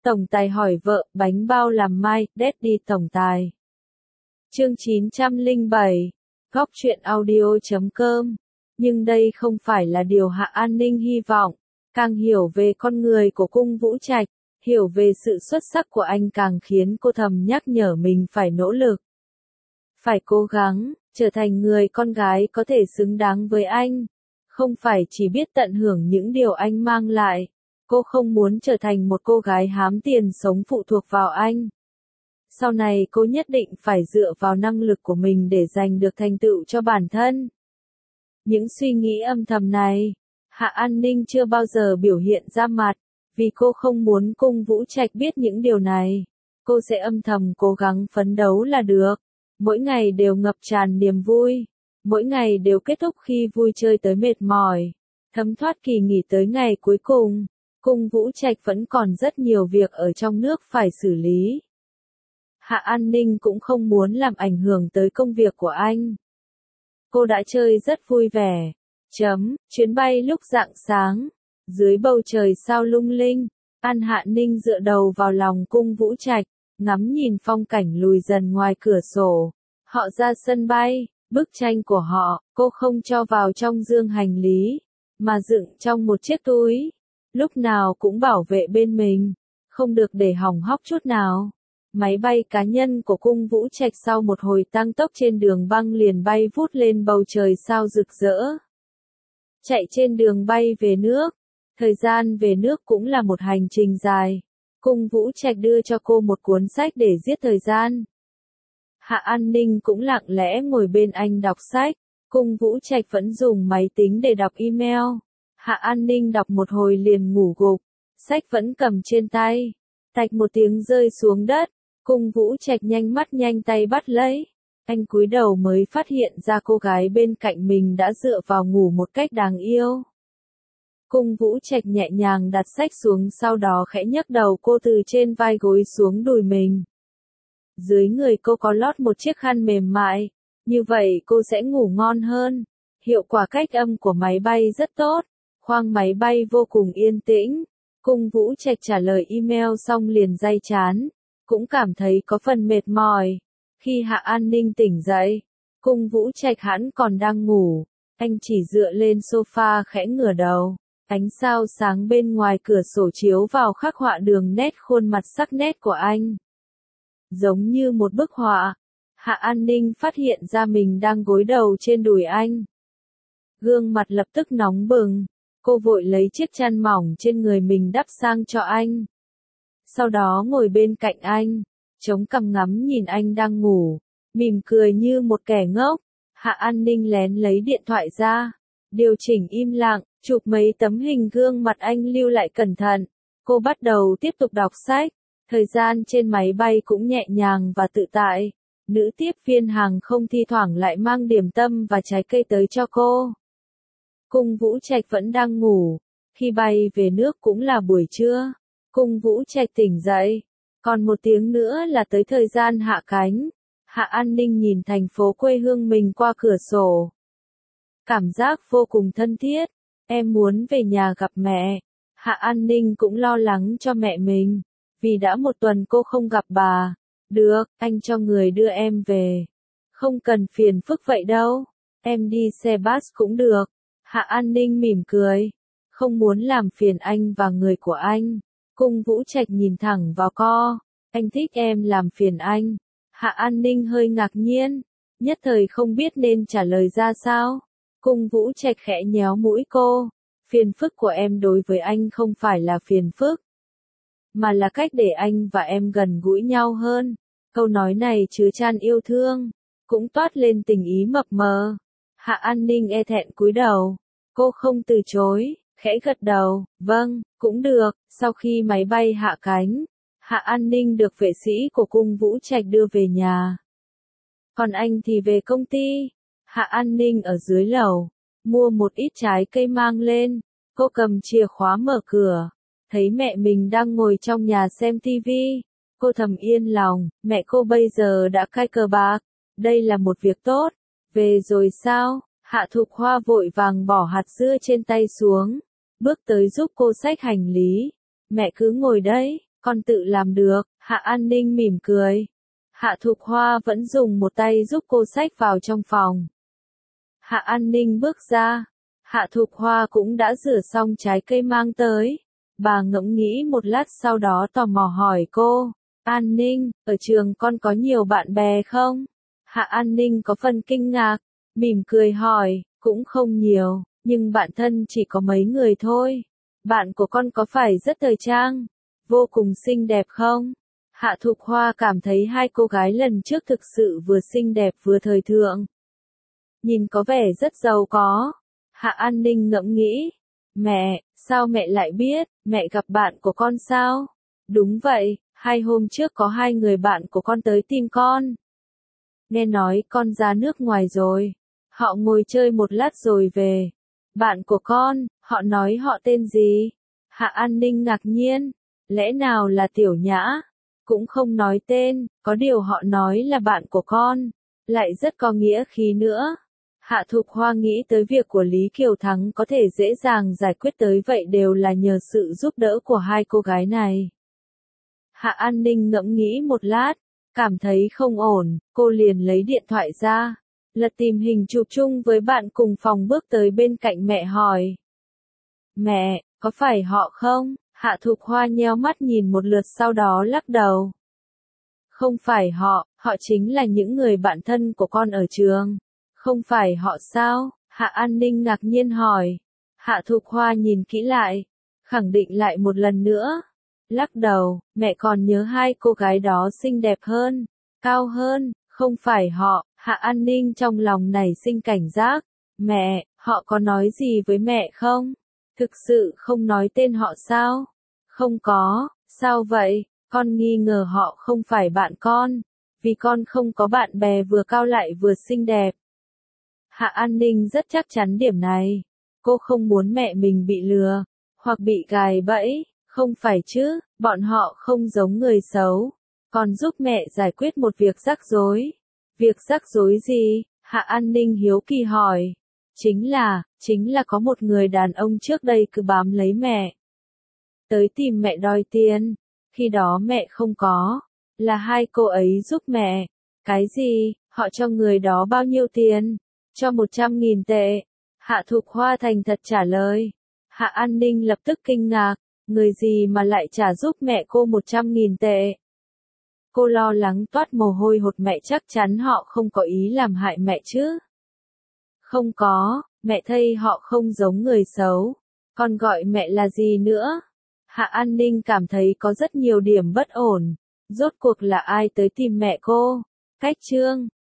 Tổng tài hỏi vợ, bánh bao làm mai, Daddy tổng tài. Chương 907, góc truyện audio.com. Nhưng đây không phải là điều Hạ An Ninh hy vọng. Càng hiểu về con người của Cung Vũ Trạch, hiểu về sự xuất sắc của anh càng khiến cô thầm nhắc nhở mình phải nỗ lực. Phải cố gắng, trở thành người con gái có thể xứng đáng với anh. Không phải chỉ biết tận hưởng những điều anh mang lại. Cô không muốn trở thành một cô gái hám tiền sống phụ thuộc vào anh. Sau này cô nhất định phải dựa vào năng lực của mình để giành được thành tựu cho bản thân. Những suy nghĩ âm thầm này, Hạ An Ninh chưa bao giờ biểu hiện ra mặt, vì cô không muốn Cung Vũ Trạch biết những điều này. Cô sẽ âm thầm cố gắng phấn đấu là được. Mỗi ngày đều ngập tràn niềm vui. Mỗi ngày đều kết thúc khi vui chơi tới mệt mỏi. Thấm thoát kỳ nghỉ tới ngày cuối cùng. Cung Vũ Trạch vẫn còn rất nhiều việc ở trong nước phải xử lý. Hạ An Ninh cũng không muốn làm ảnh hưởng tới công việc của anh. Cô đã chơi rất vui vẻ. Chuyến bay lúc rạng sáng. Dưới bầu trời sao lung linh, An Hạ Ninh dựa đầu vào lòng Cung Vũ Trạch, ngắm nhìn phong cảnh lùi dần ngoài cửa sổ. Họ ra sân bay, bức tranh của họ, cô không cho vào trong dương hành lý, mà dựng trong một chiếc túi. Lúc nào cũng bảo vệ bên mình, không được để hỏng hóc chút nào. Máy bay cá nhân của Cung Vũ Trạch sau một hồi tăng tốc trên đường băng liền bay vút lên bầu trời sao rực rỡ. Chạy trên đường bay về nước. Thời gian về nước cũng là một hành trình dài. Cung Vũ Trạch đưa cho cô một cuốn sách để giết thời gian. Hạ An Ninh cũng lặng lẽ ngồi bên anh đọc sách. Cung Vũ Trạch vẫn dùng máy tính để đọc email. Hạ An Ninh đọc một hồi liền ngủ gục. Sách vẫn cầm trên tay. Tạch một tiếng rơi xuống đất. Cung Vũ Trạch nhanh mắt nhanh tay bắt lấy. Anh cúi đầu mới phát hiện ra cô gái bên cạnh mình đã dựa vào ngủ một cách đáng yêu. Cung Vũ Trạch nhẹ nhàng đặt sách xuống, sau đó khẽ nhấc đầu cô từ trên vai gối xuống đùi mình. Dưới người cô có lót một chiếc khăn mềm mại, như vậy cô sẽ ngủ ngon hơn. Hiệu quả cách âm của máy bay rất tốt, khoang máy bay vô cùng yên tĩnh. Cung Vũ Trạch trả lời email xong liền day chán, cũng cảm thấy có phần mệt mỏi. Khi Hạ An Ninh tỉnh dậy, Cung Vũ Trạch hẳn còn đang ngủ, anh chỉ dựa lên sofa khẽ ngửa đầu. Ánh sao sáng bên ngoài cửa sổ chiếu vào khắc họa đường nét khuôn mặt sắc nét của anh. Giống như một bức họa, Hạ An Ninh phát hiện ra mình đang gối đầu trên đùi anh. Gương mặt lập tức nóng bừng, cô vội lấy chiếc chăn mỏng trên người mình đắp sang cho anh. Sau đó ngồi bên cạnh anh, chống cằm ngắm nhìn anh đang ngủ, mỉm cười như một kẻ ngốc. Hạ An Ninh lén lấy điện thoại ra, điều chỉnh im lặng. Chụp mấy tấm hình gương mặt anh lưu lại cẩn thận. Cô bắt đầu tiếp tục đọc sách. Thời gian trên máy bay cũng nhẹ nhàng và tự tại. Nữ tiếp viên hàng không thi thoảng lại mang điểm tâm và trái cây tới cho cô. Cung Vũ Trạch vẫn đang ngủ. Khi bay về nước cũng là buổi trưa. Cung Vũ Trạch tỉnh dậy. Còn một tiếng nữa là tới thời gian hạ cánh. Hạ An Ninh nhìn thành phố quê hương mình qua cửa sổ. Cảm giác vô cùng thân thiết. Em muốn về nhà gặp mẹ. Hạ An Ninh cũng lo lắng cho mẹ mình, vì đã một tuần cô không gặp bà. Được, anh cho người đưa em về. Không cần phiền phức vậy đâu. Em đi xe bus cũng được. Hạ An Ninh mỉm cười. Không muốn làm phiền anh và người của anh. Cung Vũ Trạch nhìn thẳng vào cô. Anh thích em làm phiền anh. Hạ An Ninh hơi ngạc nhiên. Nhất thời không biết nên trả lời ra sao. Cung Vũ Trạch khẽ nhéo mũi cô. Phiền phức của em đối với anh không phải là phiền phức, mà là cách để anh và em gần gũi nhau hơn. Câu nói này chứa chan yêu thương, cũng toát lên tình ý mập mờ. Hạ An Ninh e thẹn cúi đầu. Cô không từ chối, khẽ gật đầu. Vâng, cũng được. Sau khi máy bay hạ cánh, Hạ An Ninh được vệ sĩ của Cung Vũ Trạch đưa về nhà. Còn anh thì về công ty. Hạ An Ninh ở dưới lầu, mua một ít trái cây mang lên. Cô cầm chìa khóa mở cửa, thấy mẹ mình đang ngồi trong nhà xem tivi. Cô thầm yên lòng, mẹ cô bây giờ đã cai cờ bạc. Đây là một việc tốt. Về rồi sao? Hạ Thục Hoa vội vàng bỏ hạt dưa trên tay xuống, bước tới giúp cô xách hành lý. Mẹ cứ ngồi đấy, Con tự làm được, Hạ An Ninh mỉm cười. Hạ Thục Hoa vẫn dùng một tay giúp cô xách vào trong phòng. Hạ An Ninh bước ra. Hạ Thục Hoa cũng đã rửa xong trái cây mang tới. Bà ngẫm nghĩ một lát sau đó tò mò hỏi cô. An Ninh, ở trường con có nhiều bạn bè không? Hạ An Ninh có phần kinh ngạc, mỉm cười hỏi, cũng không nhiều, nhưng bạn thân chỉ có mấy người thôi. Bạn của con có phải rất thời trang, vô cùng xinh đẹp không? Hạ Thục Hoa cảm thấy hai cô gái lần trước thực sự vừa xinh đẹp vừa thời thượng. Nhìn có vẻ rất giàu có. Hạ An Ninh ngẫm nghĩ. Mẹ, sao mẹ lại biết, mẹ gặp bạn của con sao? Đúng vậy, 2 hôm trước có 2 người bạn của con tới tìm con. Nghe nói con ra nước ngoài rồi. Họ ngồi chơi một lát rồi về. Bạn của con, họ nói họ tên gì? Hạ An Ninh ngạc nhiên. Lẽ nào là Tiểu Nhã? Cũng không nói tên, có điều họ nói là bạn của con. Lại rất có nghĩa khí nữa. Hạ Thục Hoa nghĩ tới việc của Lý Kiều Thắng có thể dễ dàng giải quyết tới vậy đều là nhờ sự giúp đỡ của hai cô gái này. Hạ An Ninh ngẫm nghĩ một lát, cảm thấy không ổn, cô liền lấy điện thoại ra, lật tìm hình chụp chung với bạn cùng phòng bước tới bên cạnh mẹ hỏi. Mẹ, có phải họ không? Hạ Thục Hoa nheo mắt nhìn một lượt sau đó lắc đầu. Không phải họ, họ chính là những người bạn thân của con ở trường. Không phải họ sao? Hạ An Ninh ngạc nhiên hỏi. Hạ Thục Hoa nhìn kỹ lại, khẳng định lại một lần nữa. Lắc đầu, mẹ còn nhớ hai cô gái đó xinh đẹp hơn, cao hơn, không phải họ. Hạ An Ninh trong lòng nảy sinh cảnh giác. Mẹ, họ có nói gì với mẹ không? Thực sự không nói tên họ sao? Không có, sao vậy? Con nghi ngờ họ không phải bạn con, vì con không có bạn bè vừa cao lại vừa xinh đẹp. Hạ An Ninh rất chắc chắn điểm này. Cô không muốn mẹ mình bị lừa, hoặc bị gài bẫy, không phải chứ, bọn họ không giống người xấu, còn giúp mẹ giải quyết một việc rắc rối. Việc rắc rối gì? Hạ An Ninh hiếu kỳ hỏi. Chính là có một người đàn ông trước đây cứ bám lấy mẹ. Tới tìm mẹ đòi tiền, khi đó mẹ không có, là hai cô ấy giúp mẹ. Cái gì? Họ cho người đó bao nhiêu tiền? Cho 100.000 tệ. Hạ Thục Hoa thành thật trả lời. Hạ An Ninh lập tức kinh ngạc, người gì mà lại trả giúp mẹ cô 100.000 tệ? Cô lo lắng toát mồ hôi hột, mẹ chắc chắn họ không có ý làm hại mẹ chứ? Không có, mẹ thấy họ không giống người xấu. Con gọi mẹ là gì nữa? Hạ An Ninh cảm thấy có rất nhiều điểm bất ổn. Rốt cuộc là ai tới tìm mẹ cô? Cách chương